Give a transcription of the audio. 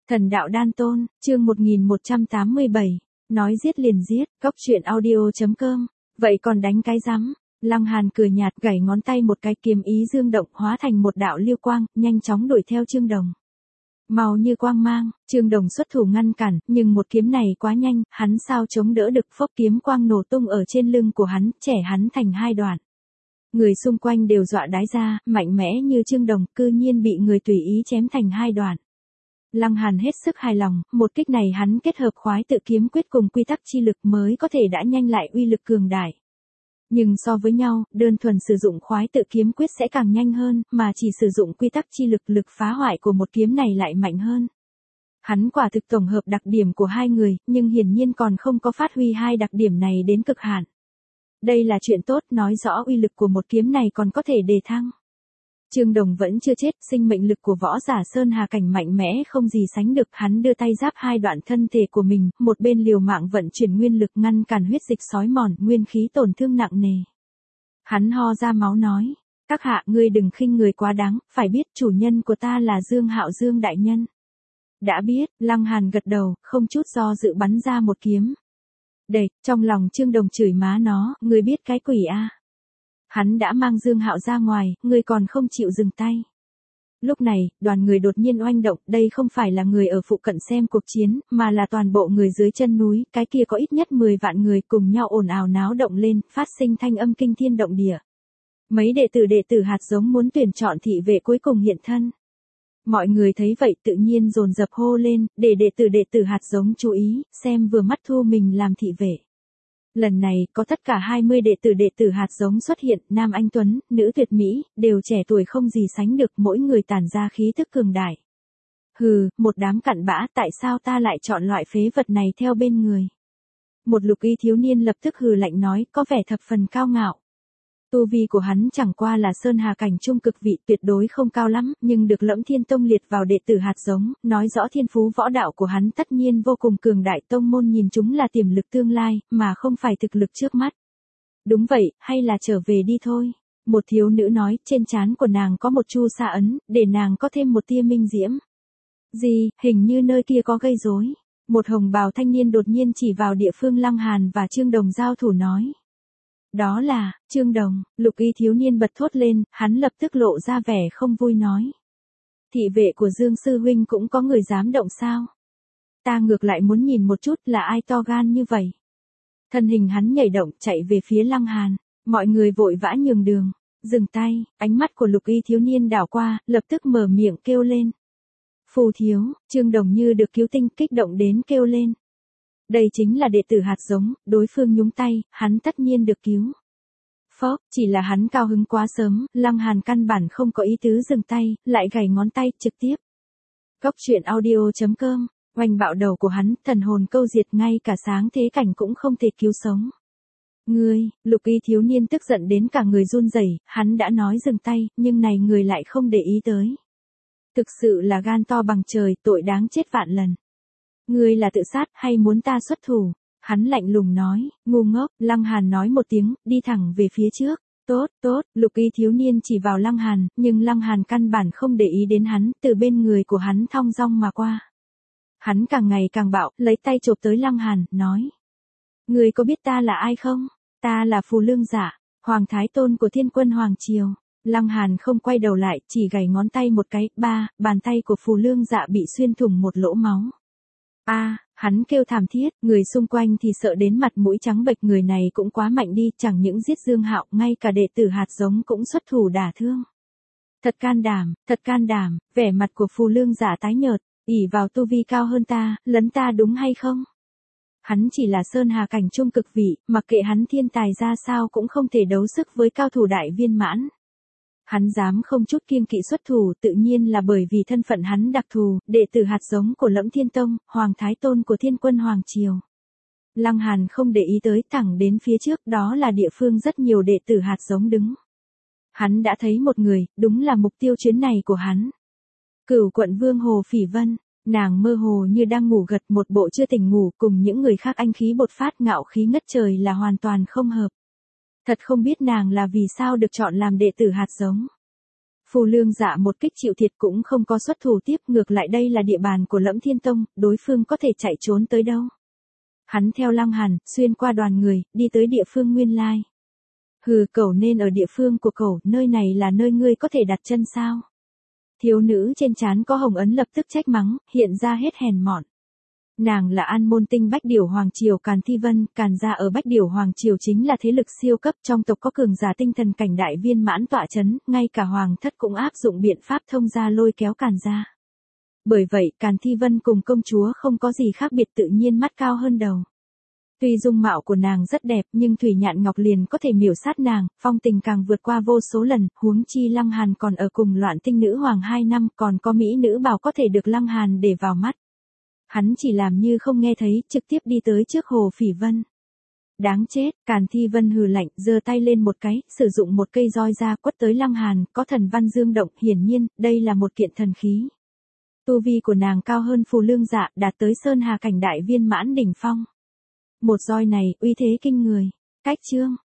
Thần đạo đan tôn, chương 1187, nói giết liền giết, góc truyện audio.com, vậy còn đánh cái rắm. Lăng Hàn cười nhạt gảy ngón tay một cái, kiếm ý dương động hóa thành một đạo lưu quang, nhanh chóng đuổi theo Trương Đồng. Màu như quang mang, Trương Đồng xuất thủ ngăn cản, nhưng một kiếm này quá nhanh, hắn sao chống đỡ được, phốc kiếm quang nổ tung ở trên lưng của hắn, chẻ hắn thành hai đoạn. Người xung quanh đều dọa đái ra, mạnh mẽ như Trương Đồng, cư nhiên bị người tùy ý chém thành hai đoạn. Lăng Hàn hết sức hài lòng, một kích này hắn kết hợp khoái tự kiếm quyết cùng quy tắc chi lực mới có thể đã nhanh lại uy lực cường đại. Nhưng so với nhau, đơn thuần sử dụng khoái tự kiếm quyết sẽ càng nhanh hơn, mà chỉ sử dụng quy tắc chi lực, lực phá hoại của một kiếm này lại mạnh hơn. Hắn quả thực tổng hợp đặc điểm của hai người, nhưng hiển nhiên còn không có phát huy hai đặc điểm này đến cực hạn. Đây là chuyện tốt, nói rõ uy lực của một kiếm này còn có thể đề thăng. Trương Đồng vẫn chưa chết, sinh mệnh lực của võ giả Sơn Hà Cảnh mạnh mẽ không gì sánh được, hắn đưa tay giáp hai đoạn thân thể của mình, một bên liều mạng vận chuyển nguyên lực ngăn cản huyết dịch xói mòn, nguyên khí tổn thương nặng nề. Hắn ho ra máu nói, các hạ ngươi đừng khinh người quá đáng, phải biết chủ nhân của ta là Dương Hạo Dương đại nhân. Đã biết, Lăng Hàn gật đầu, không chút do dự bắn ra một kiếm. Đệt, trong lòng Trương Đồng chửi má nó, ngươi biết cái quỷ a. Hắn đã mang Dương Hạo ra ngoài, ngươi còn không chịu dừng tay. Lúc này, đoàn người đột nhiên oanh động, đây không phải là người ở phụ cận xem cuộc chiến, mà là toàn bộ người dưới chân núi, cái kia có ít nhất 10 vạn người cùng nhau ồn ào náo động lên, phát sinh thanh âm kinh thiên động địa. Mấy đệ tử hạt giống muốn tuyển chọn thị vệ cuối cùng hiện thân. Mọi người thấy vậy tự nhiên dồn dập hô lên, để đệ tử hạt giống chú ý, xem vừa mắt thu mình làm thị vệ. Lần này, có tất cả 20 đệ tử hạt giống xuất hiện, nam anh tuấn, nữ tuyệt mỹ, đều trẻ tuổi không gì sánh được, mỗi người tản ra khí thức cường đại. Hừ, một đám cặn bã, tại sao ta lại chọn loại phế vật này theo bên người? Một lục y thiếu niên lập tức hừ lạnh nói, có vẻ thập phần cao ngạo. Tu vi của hắn chẳng qua là Sơn Hà Cảnh trung cực vị, tuyệt đối không cao lắm, nhưng được Lẫm Thiên Tông liệt vào đệ tử hạt giống, nói rõ thiên phú võ đạo của hắn tất nhiên vô cùng cường đại, tông môn nhìn chúng là tiềm lực tương lai, mà không phải thực lực trước mắt. Đúng vậy, hay là trở về đi thôi. Một thiếu nữ nói, trên trán của nàng có một chu sa ấn, để nàng có thêm một tia minh diễm. Gì, hình như nơi kia có gây rối. Một hồng bào thanh niên đột nhiên chỉ vào địa phương Lăng Hàn và Trương Đồng giao thủ nói. Đó là, Trương Đồng, lục y thiếu niên bật thốt lên, hắn lập tức lộ ra vẻ không vui nói. Thị vệ của Dương Sư Huynh cũng có người dám động sao? Ta ngược lại muốn nhìn một chút là ai to gan như vậy. Thân hình hắn nhảy động chạy về phía Lăng Hàn, mọi người vội vã nhường đường, dừng tay, ánh mắt của lục y thiếu niên đảo qua, lập tức mở miệng kêu lên. Phù thiếu, Trương Đồng như được cứu tinh kích động đến kêu lên. Đây chính là đệ tử hạt giống, đối phương nhúng tay, hắn tất nhiên được cứu. Phốc, chỉ là hắn cao hứng quá sớm, Lăng Hàn căn bản không có ý tứ dừng tay, lại gảy ngón tay trực tiếp. Góc truyện audio.com, oanh bạo đầu của hắn, thần hồn câu diệt, ngay cả sáng thế cảnh cũng không thể cứu sống. Ngươi, lục y thiếu niên tức giận đến cả người run rẩy, hắn đã nói dừng tay, nhưng này người lại không để ý tới. Thực sự là gan to bằng trời, tội đáng chết vạn lần. Ngươi là tự sát hay muốn ta xuất thủ? Hắn lạnh lùng nói, ngu ngốc, Lăng Hàn nói một tiếng, đi thẳng về phía trước. Tốt, lục y thiếu niên chỉ vào Lăng Hàn, nhưng Lăng Hàn căn bản không để ý đến hắn, từ bên người của hắn thong dong mà qua. Hắn càng ngày càng bạo, lấy tay chộp tới Lăng Hàn, nói. Ngươi có biết ta là ai không? Ta là Phù Lương Dạ, Hoàng Thái Tôn của Thiên Quân Hoàng Triều. Lăng Hàn không quay đầu lại, chỉ gảy ngón tay một cái, bàn tay của Phù Lương Dạ bị xuyên thủng một lỗ máu. Hắn kêu thảm thiết, người xung quanh thì sợ đến mặt mũi trắng bệch, người này cũng quá mạnh đi, chẳng những giết Dương Hạo, ngay cả đệ tử hạt giống cũng xuất thủ đả thương. Thật can đảm, vẻ mặt của Phù Lương Giả tái nhợt, ỷ vào tu vi cao hơn ta, lấn ta đúng hay không? Hắn chỉ là Sơn Hà Cảnh trung cực vị, mặc kệ hắn thiên tài ra sao cũng không thể đấu sức với cao thủ đại viên mãn. Hắn dám không chút kiêng kỵ xuất thủ, tự nhiên là bởi vì thân phận hắn đặc thù, đệ tử hạt giống của Lẫm Thiên Tông, Hoàng Thái Tôn của Thiên Quân Hoàng Triều. Lăng Hàn không để ý tới, thẳng đến phía trước, đó là địa phương rất nhiều đệ tử hạt giống đứng. Hắn đã thấy một người, đúng là mục tiêu chuyến này của hắn. Cửu quận vương Hồ Phỉ Vân, nàng mơ hồ như đang ngủ gật, một bộ chưa tỉnh ngủ, cùng những người khác anh khí bột phát, ngạo khí ngất trời là hoàn toàn không hợp. Thật không biết nàng là vì sao được chọn làm đệ tử hạt giống. Phù Lương Dạ một kích chịu thiệt cũng không có xuất thủ tiếp, ngược lại đây là địa bàn của Lẫm Thiên Tông, đối phương có thể chạy trốn tới đâu. Hắn theo Lăng Hàn, xuyên qua đoàn người, đi tới địa phương nguyên lai. Hừ, cậu nên ở địa phương của cậu, nơi này là nơi ngươi có thể đặt chân sao? Thiếu nữ trên trán có hồng ấn lập tức trách mắng, hiện ra hết hèn mọn. Nàng là An Môn Tinh Bách Điểu Hoàng Triều Càn Thi Vân, Càn gia ở Bách Điểu Hoàng Triều chính là thế lực siêu cấp, trong tộc có cường giả tinh thần cảnh đại viên mãn tọa chấn, ngay cả hoàng thất cũng áp dụng biện pháp thông gia lôi kéo Càn gia. Bởi vậy, Càn Thi Vân cùng công chúa không có gì khác biệt, tự nhiên mắt cao hơn đầu. Tuy dung mạo của nàng rất đẹp nhưng Thủy Nhạn Ngọc liền có thể miểu sát nàng, phong tình càng vượt qua vô số lần, huống chi Lăng Hàn còn ở cùng Loạn Tinh Nữ Hoàng 2 năm, còn có mỹ nữ bảo có thể được Lăng Hàn để vào mắt. Hắn chỉ làm như không nghe thấy, trực tiếp đi tới trước Hồ Phỉ Vân. Đáng chết, Càn Thi Vân hừ lạnh, giơ tay lên một cái, sử dụng một cây roi ra quất tới Lăng Hàn, có thần văn dương động, hiển nhiên, đây là một kiện thần khí. Tu vi của nàng cao hơn Phù Lương Dạ, đạt tới Sơn Hà cảnh đại viên mãn đỉnh phong. Một roi này, uy thế kinh người. Cách chương.